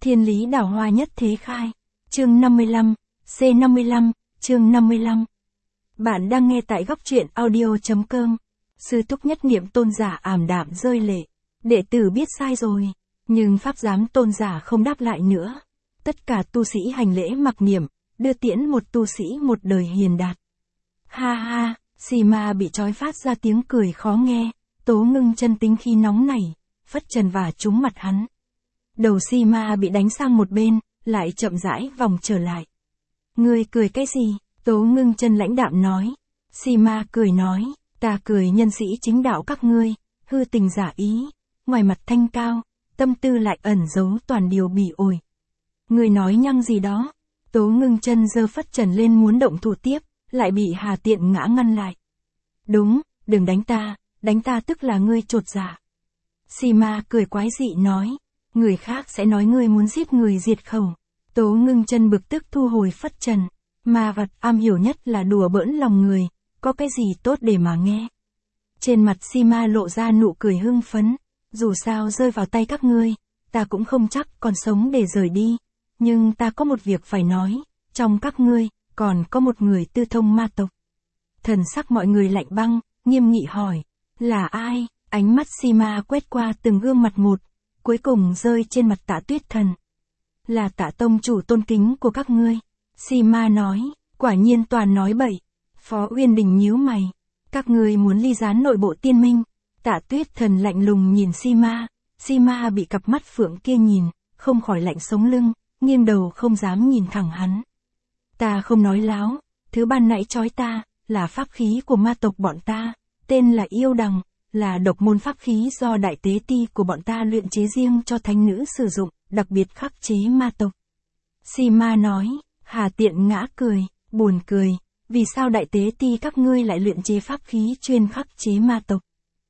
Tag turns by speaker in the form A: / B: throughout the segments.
A: Thiên lý đào hoa nhất thế khai. Chương 55, C55, chương 55. Bạn đang nghe tại góc truyện audio.com. Sư túc nhất niệm tôn giả ảm đạm rơi lệ. Đệ tử biết sai rồi. Nhưng pháp giám tôn giả không đáp lại nữa. Tất cả tu sĩ hành lễ mặc niệm, đưa tiễn một tu sĩ một đời hiền đạt. Ha ha, Sima bị trói phát ra tiếng cười khó nghe. Tố Ngưng Chân tính khí nóng nảy, phất trần và trúng mặt hắn. Đầu Sima bị đánh sang một bên, lại chậm rãi vòng trở lại. Ngươi cười cái gì? Tố Ngưng Chân lãnh đạm nói. Sima cười nói, ta cười nhân sĩ chính đạo các ngươi, hư tình giả ý, ngoài mặt thanh cao, tâm tư lại ẩn giấu toàn điều bỉ ổi. Ngươi nói nhăng gì đó? Tố Ngưng Chân giơ phất trần lên muốn động thủ tiếp, lại bị Hà Tiện ngã ngăn lại. Đúng, đừng đánh ta tức là ngươi chột dạ. Sima cười quái dị nói, người khác sẽ nói ngươi muốn giết người diệt khẩu. Tố Ngưng Chân bực tức thu hồi phất trần. Ma vật am hiểu nhất là đùa bỡn lòng người, có cái gì tốt để mà nghe. Trên mặt Sima lộ ra nụ cười hưng phấn, dù sao rơi vào tay các ngươi, ta cũng không chắc còn sống để rời đi, nhưng ta có một việc phải nói, trong các ngươi, còn có một người tư thông ma tộc. Thần sắc mọi người lạnh băng, nghiêm nghị hỏi, là ai? Ánh mắt Sima quét qua từng gương mặt một, cuối cùng rơi trên mặt Tạ Tuyết Thần. Là Tạ tông chủ tôn kính của các ngươi. Sima nói, quả nhiên toàn nói bậy. Phó Uyên Đình nhíu mày, các ngươi muốn ly gián nội bộ tiên minh. Tạ Tuyết Thần lạnh lùng nhìn Sima. Sima bị cặp mắt phượng kia nhìn, không khỏi lạnh sống lưng, nghiêng đầu không dám nhìn thẳng hắn. Ta không nói láo, thứ ban nãy trói ta, là pháp khí của ma tộc bọn ta, tên là Yêu Đằng, là độc môn pháp khí do đại tế ti của bọn ta luyện chế riêng cho thánh nữ sử dụng, đặc biệt khắc chế ma tộc. Sima nói. Hà Tiện ngã cười, buồn cười, vì sao đại tế ti các ngươi lại luyện chế pháp khí chuyên khắc chế ma tộc?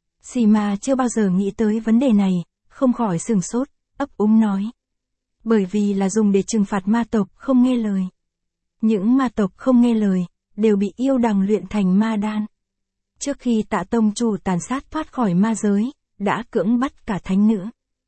A: Sima chưa bao giờ nghĩ tới vấn đề này, không khỏi sửng sốt, ấp úng nói. Bởi vì là dùng để trừng phạt ma tộc không nghe lời. Những ma tộc không nghe lời, đều bị Yêu Đằng luyện thành ma đan. Trước khi Tạ tông chủ tàn sát thoát khỏi ma giới, đã cưỡng bắt cả thánh nữ.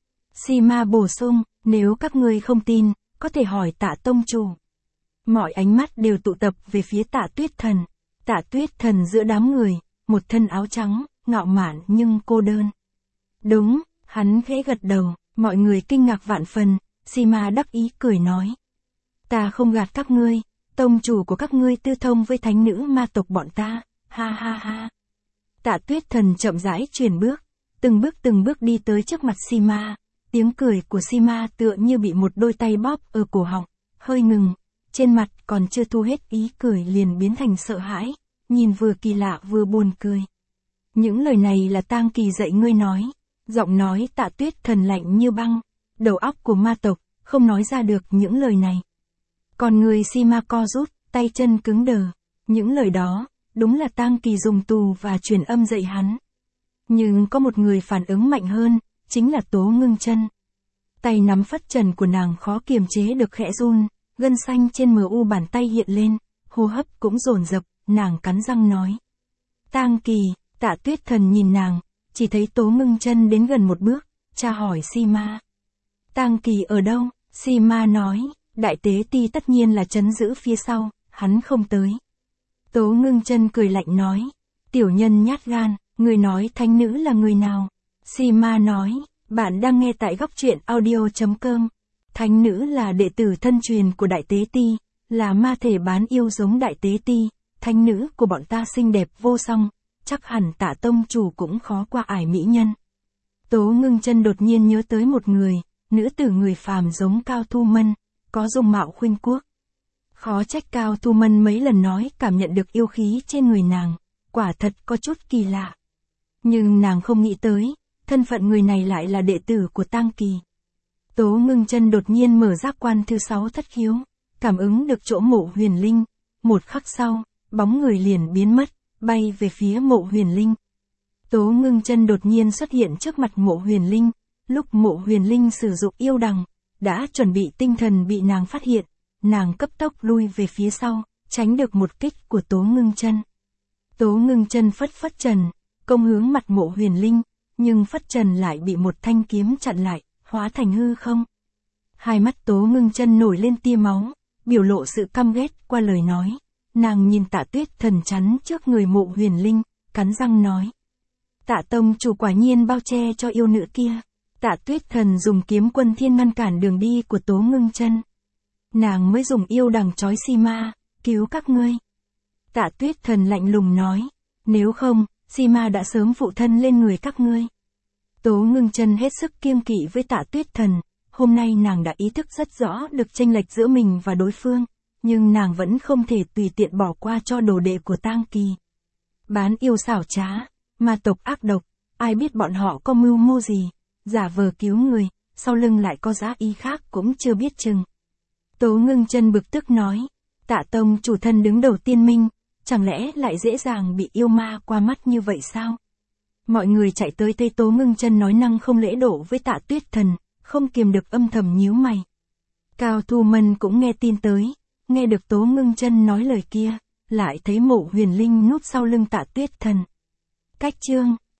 A: Sima bổ sung, nếu các ngươi không tin, có thể hỏi Tạ tông chủ. Mọi ánh mắt đều tụ tập về phía Tạ Tuyết Thần. Tạ Tuyết Thần giữa đám người, một thân áo trắng, ngạo mạn nhưng cô đơn. Đúng, hắn khẽ gật đầu, mọi người kinh ngạc vạn phần, Sima đắc ý cười nói. Ta không gạt các ngươi, tông chủ của các ngươi tư thông với thánh nữ ma tộc bọn ta, ha ha ha. Tạ Tuyết Thần chậm rãi chuyển bước, từng bước đi tới trước mặt Sima, tiếng cười của Sima tựa như bị một đôi tay bóp ở cổ họng, hơi ngừng. Trên mặt còn chưa thu hết ý cười liền biến thành sợ hãi, nhìn vừa kỳ lạ vừa buồn cười. Những lời này là Tang Kỳ dạy ngươi nói, giọng nói Tạ Tuyết Thần lạnh như băng, đầu óc của ma tộc, không nói ra được những lời này. Còn người Sima co rút, tay chân cứng đờ, những lời đó, đúng là Tang Kỳ dùng tù và truyền âm dạy hắn. Nhưng có một người phản ứng mạnh hơn, chính là Tố Ngưng Chân. Tay nắm phất trần của nàng khó kiềm chế được khẽ run. Gân xanh trên MU bàn tay hiện lên, hô hấp cũng dồn dập, nàng cắn răng nói. Tang Kỳ, Tạ Tuyết Thần nhìn nàng, chỉ thấy Tố Ngưng Chân đến gần một bước, tra hỏi Sima. Tang Kỳ ở đâu? Sima nói, đại tế ti tất nhiên là trấn giữ phía sau, hắn không tới. Tố Ngưng Chân cười lạnh nói, tiểu nhân nhát gan, người nói thánh nữ là người nào? Sima nói, bạn đang nghe tại góc truyện audio.com. Thánh nữ là đệ tử thân truyền của đại tế ti, là ma thể bán yêu giống đại tế ti, thánh nữ của bọn ta xinh đẹp vô song, chắc hẳn Tạ tông chủ cũng khó qua ải mỹ nhân. Tố Ngưng Chân đột nhiên nhớ tới một người, nữ tử người phàm giống Cao Thu Mân, có dung mạo khuynh quốc. Khó trách Cao Thu Mân mấy lần nói cảm nhận được yêu khí trên người nàng, quả thật có chút kỳ lạ. Nhưng nàng không nghĩ tới, thân phận người này lại là đệ tử của Tang Kỳ. Tố Ngưng Chân đột nhiên mở giác quan thứ 6 thất khiếu, cảm ứng được chỗ Mộ Huyền Linh, một khắc sau, bóng người liền biến mất, bay về phía Mộ Huyền Linh. Tố Ngưng Chân đột nhiên xuất hiện trước mặt Mộ Huyền Linh, lúc Mộ Huyền Linh sử dụng yêu đằng, đã chuẩn bị tinh thần bị nàng phát hiện, nàng cấp tốc lui về phía sau, tránh được một kích của Tố Ngưng Chân. Tố Ngưng Chân phất phất trần, công hướng mặt Mộ Huyền Linh, nhưng phất trần lại bị một thanh kiếm chặn lại, hóa thành hư không. Hai mắt Tố Ngưng Chân nổi lên tia máu, biểu lộ sự căm ghét qua lời nói. Nàng nhìn Tạ Tuyết Thần chắn trước người Mộ Huyền Linh, cắn răng nói. Tạ tông chủ quả nhiên bao che cho yêu nữ kia. Tạ Tuyết Thần dùng kiếm quân thiên ngăn cản đường đi của Tố Ngưng Chân. Nàng mới dùng yêu đằng trói si ma, cứu các ngươi. Tạ Tuyết Thần lạnh lùng nói. Nếu không, si ma đã sớm phụ thân lên người các ngươi. Tố Ngưng Chân hết sức kiêng kỵ với Tạ Tuyết Thần. Hôm nay nàng đã ý thức rất rõ được chênh lệch giữa mình và đối phương, nhưng nàng vẫn không thể tùy tiện bỏ qua cho đồ đệ của Tang Kỳ. Bán yêu xảo trá, ma tộc ác độc, ai biết bọn họ có mưu mô gì, giả vờ cứu người, sau lưng lại có giá ý khác cũng chưa biết chừng. Tố Ngưng Chân bực tức nói, Tạ tông chủ thân đứng đầu tiên minh, chẳng lẽ lại dễ dàng bị yêu ma qua mắt như vậy sao? Mọi người chạy tới thấy Tố Ngưng Chân nói năng không lễ độ với Tạ Tuyết Thần, không kiềm được âm thầm nhíu mày. Cao Thu Mân cũng nghe tin tới, nghe được Tố Ngưng Chân nói lời kia, lại thấy Mộ Huyền Linh núp sau lưng Tạ Tuyết Thần. Cách chương